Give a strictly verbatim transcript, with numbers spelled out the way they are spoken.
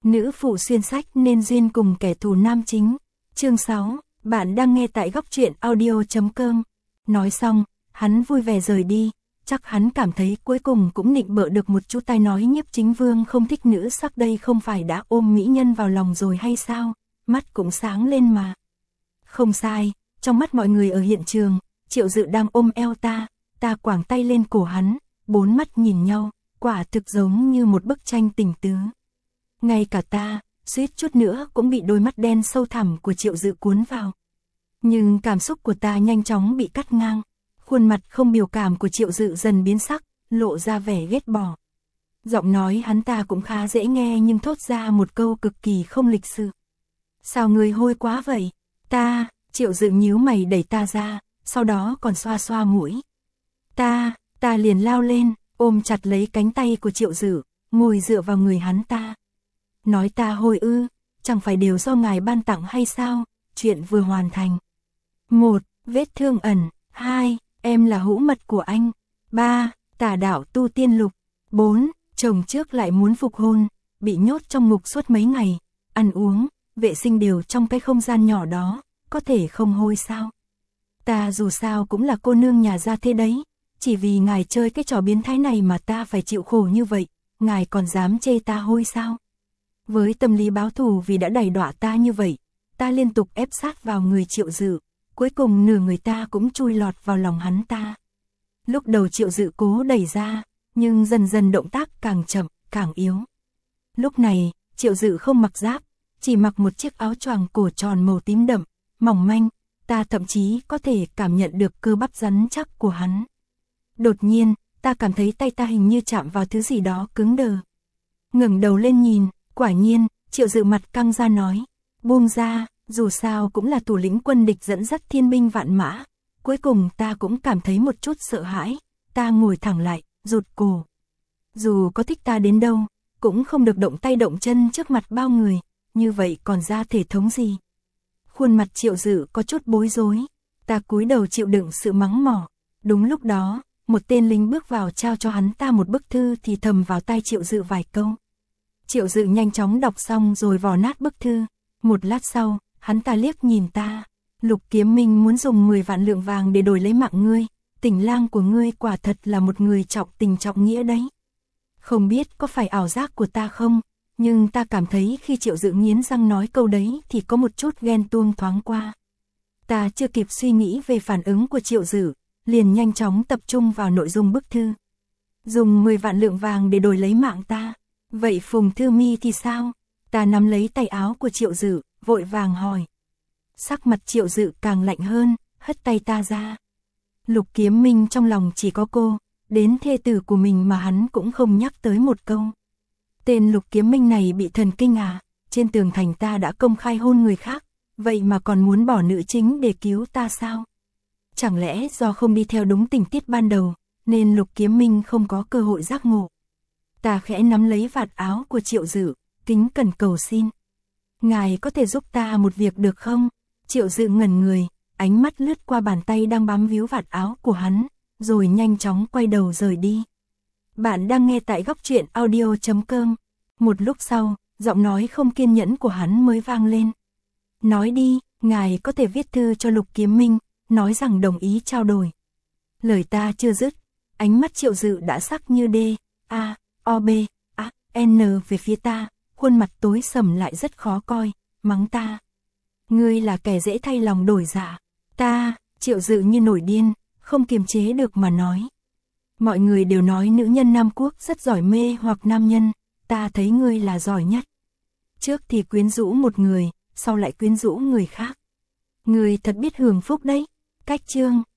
Nữ phụ xuyên sách nên duyên cùng kẻ thù nam chính. Chương sáu, bạn đang nghe tại góc truyện audio chấm com. Nói xong, hắn vui vẻ rời đi, chắc hắn cảm thấy cuối cùng cũng nịnh bợ được một chút. Tai nói Nhiếp Chính Vương không thích nữ sắc đây không phải đã ôm mỹ nhân vào lòng rồi hay sao, mắt cũng sáng lên mà. Không sai, trong mắt mọi người ở hiện trường, Triệu Dự đang ôm eo ta, ta quàng tay lên cổ hắn, bốn mắt nhìn nhau, quả thực giống như một bức tranh tình tứ. Ngay cả ta, suýt chút nữa cũng bị đôi mắt đen sâu thẳm của Triệu Dự cuốn vào. Nhưng cảm xúc của ta nhanh chóng bị cắt ngang, khuôn mặt không biểu cảm của Triệu Dự dần biến sắc, lộ ra vẻ ghét bỏ. Giọng nói hắn ta cũng khá dễ nghe nhưng thốt ra một câu cực kỳ không lịch sự. Sao người hôi quá vậy? Ta, Triệu Dự nhíu mày đẩy ta ra, sau đó còn xoa xoa mũi. Ta, ta liền lao lên, ôm chặt lấy cánh tay của Triệu Dự, ngồi dựa vào người hắn ta. Nói ta hôi ư, chẳng phải đều do ngài ban tặng hay sao, chuyện vừa hoàn thành. Một, vết thương ẩn. Hai, em là hữu mật của anh. Ba, tà đạo tu tiên lục. Bốn, chồng trước lại muốn phục hôn, bị nhốt trong ngục suốt mấy ngày, ăn uống, vệ sinh đều trong cái không gian nhỏ đó, có thể không hôi sao? Ta dù sao cũng là cô nương nhà gia thế đấy, chỉ vì ngài chơi cái trò biến thái này mà ta phải chịu khổ như vậy, ngài còn dám chê ta hôi sao? Với tâm lý báo thù vì đã đày đọa ta như vậy, ta liên tục ép sát vào người Triệu Dự, cuối cùng nửa người ta cũng chui lọt vào lòng hắn ta. Lúc đầu Triệu Dự cố đẩy ra, nhưng dần dần động tác càng chậm, càng yếu. Lúc này, Triệu Dự không mặc giáp, chỉ mặc một chiếc áo choàng cổ tròn màu tím đậm, mỏng manh, ta thậm chí có thể cảm nhận được cơ bắp rắn chắc của hắn. Đột nhiên, ta cảm thấy tay ta hình như chạm vào thứ gì đó cứng đờ. Ngẩng đầu lên nhìn, quả nhiên, Triệu Dự mặt căng ra nói, buông ra, dù sao cũng là thủ lĩnh quân địch dẫn dắt thiên binh vạn mã. Cuối cùng ta cũng cảm thấy một chút sợ hãi, ta ngồi thẳng lại, rụt cổ. Dù có thích ta đến đâu, cũng không được động tay động chân trước mặt bao người, như vậy còn ra thể thống gì. Khuôn mặt Triệu Dự có chút bối rối, ta cúi đầu chịu đựng sự mắng mỏ. Đúng lúc đó, một tên lính bước vào trao cho hắn ta một bức thư thì thầm vào tai Triệu Dự vài câu. Triệu Dự nhanh chóng đọc xong rồi vò nát bức thư. Một lát sau, hắn ta liếc nhìn ta. Lục Kiếm Minh muốn dùng mười vạn lượng vàng để đổi lấy mạng ngươi. Tình lang của ngươi quả thật là một người trọng tình trọng nghĩa đấy. Không biết có phải ảo giác của ta không, nhưng ta cảm thấy khi Triệu Dự nghiến răng nói câu đấy thì có một chút ghen tuông thoáng qua. Ta chưa kịp suy nghĩ về phản ứng của Triệu Dự, liền nhanh chóng tập trung vào nội dung bức thư. Dùng mười vạn lượng vàng để đổi lấy mạng ta. Vậy Phùng Thư Mi thì sao? Ta nắm lấy tay áo của Triệu Dự, vội vàng hỏi. Sắc mặt Triệu Dự càng lạnh hơn, hất tay ta ra. Lục Kiếm Minh trong lòng chỉ có cô, đến thê tử của mình mà hắn cũng không nhắc tới một câu. Tên Lục Kiếm Minh này bị thần kinh à? Trên tường thành ta đã công khai hôn người khác, vậy mà còn muốn bỏ nữ chính để cứu ta sao? Chẳng lẽ do không đi theo đúng tình tiết ban đầu, nên Lục Kiếm Minh không có cơ hội giác ngộ? Ta khẽ nắm lấy vạt áo của Triệu Dự, kính cẩn cầu xin. Ngài có thể giúp ta một việc được không? Triệu Dự ngẩn người, ánh mắt lướt qua bàn tay đang bám víu vạt áo của hắn, rồi nhanh chóng quay đầu rời đi. Bạn đang nghe tại góc truyện audio chấm com. Một lúc sau, giọng nói không kiên nhẫn của hắn mới vang lên. Nói đi, ngài có thể viết thư cho Lục Kiếm Minh, nói rằng đồng ý trao đổi. Lời ta chưa dứt, ánh mắt Triệu Dự đã sắc như D, A, O, B, A, N về phía ta, khuôn mặt tối sầm lại rất khó coi, mắng ta. Ngươi là kẻ dễ thay lòng đổi dạ. Ta, Triệu Dự như nổi điên, không kiềm chế được mà nói. Mọi người đều nói nữ nhân Nam Quốc rất giỏi mê hoặc nam nhân, ta thấy ngươi là giỏi nhất. Trước thì quyến rũ một người, sau lại quyến rũ người khác. Ngươi thật biết hưởng phúc đấy. Cách chương.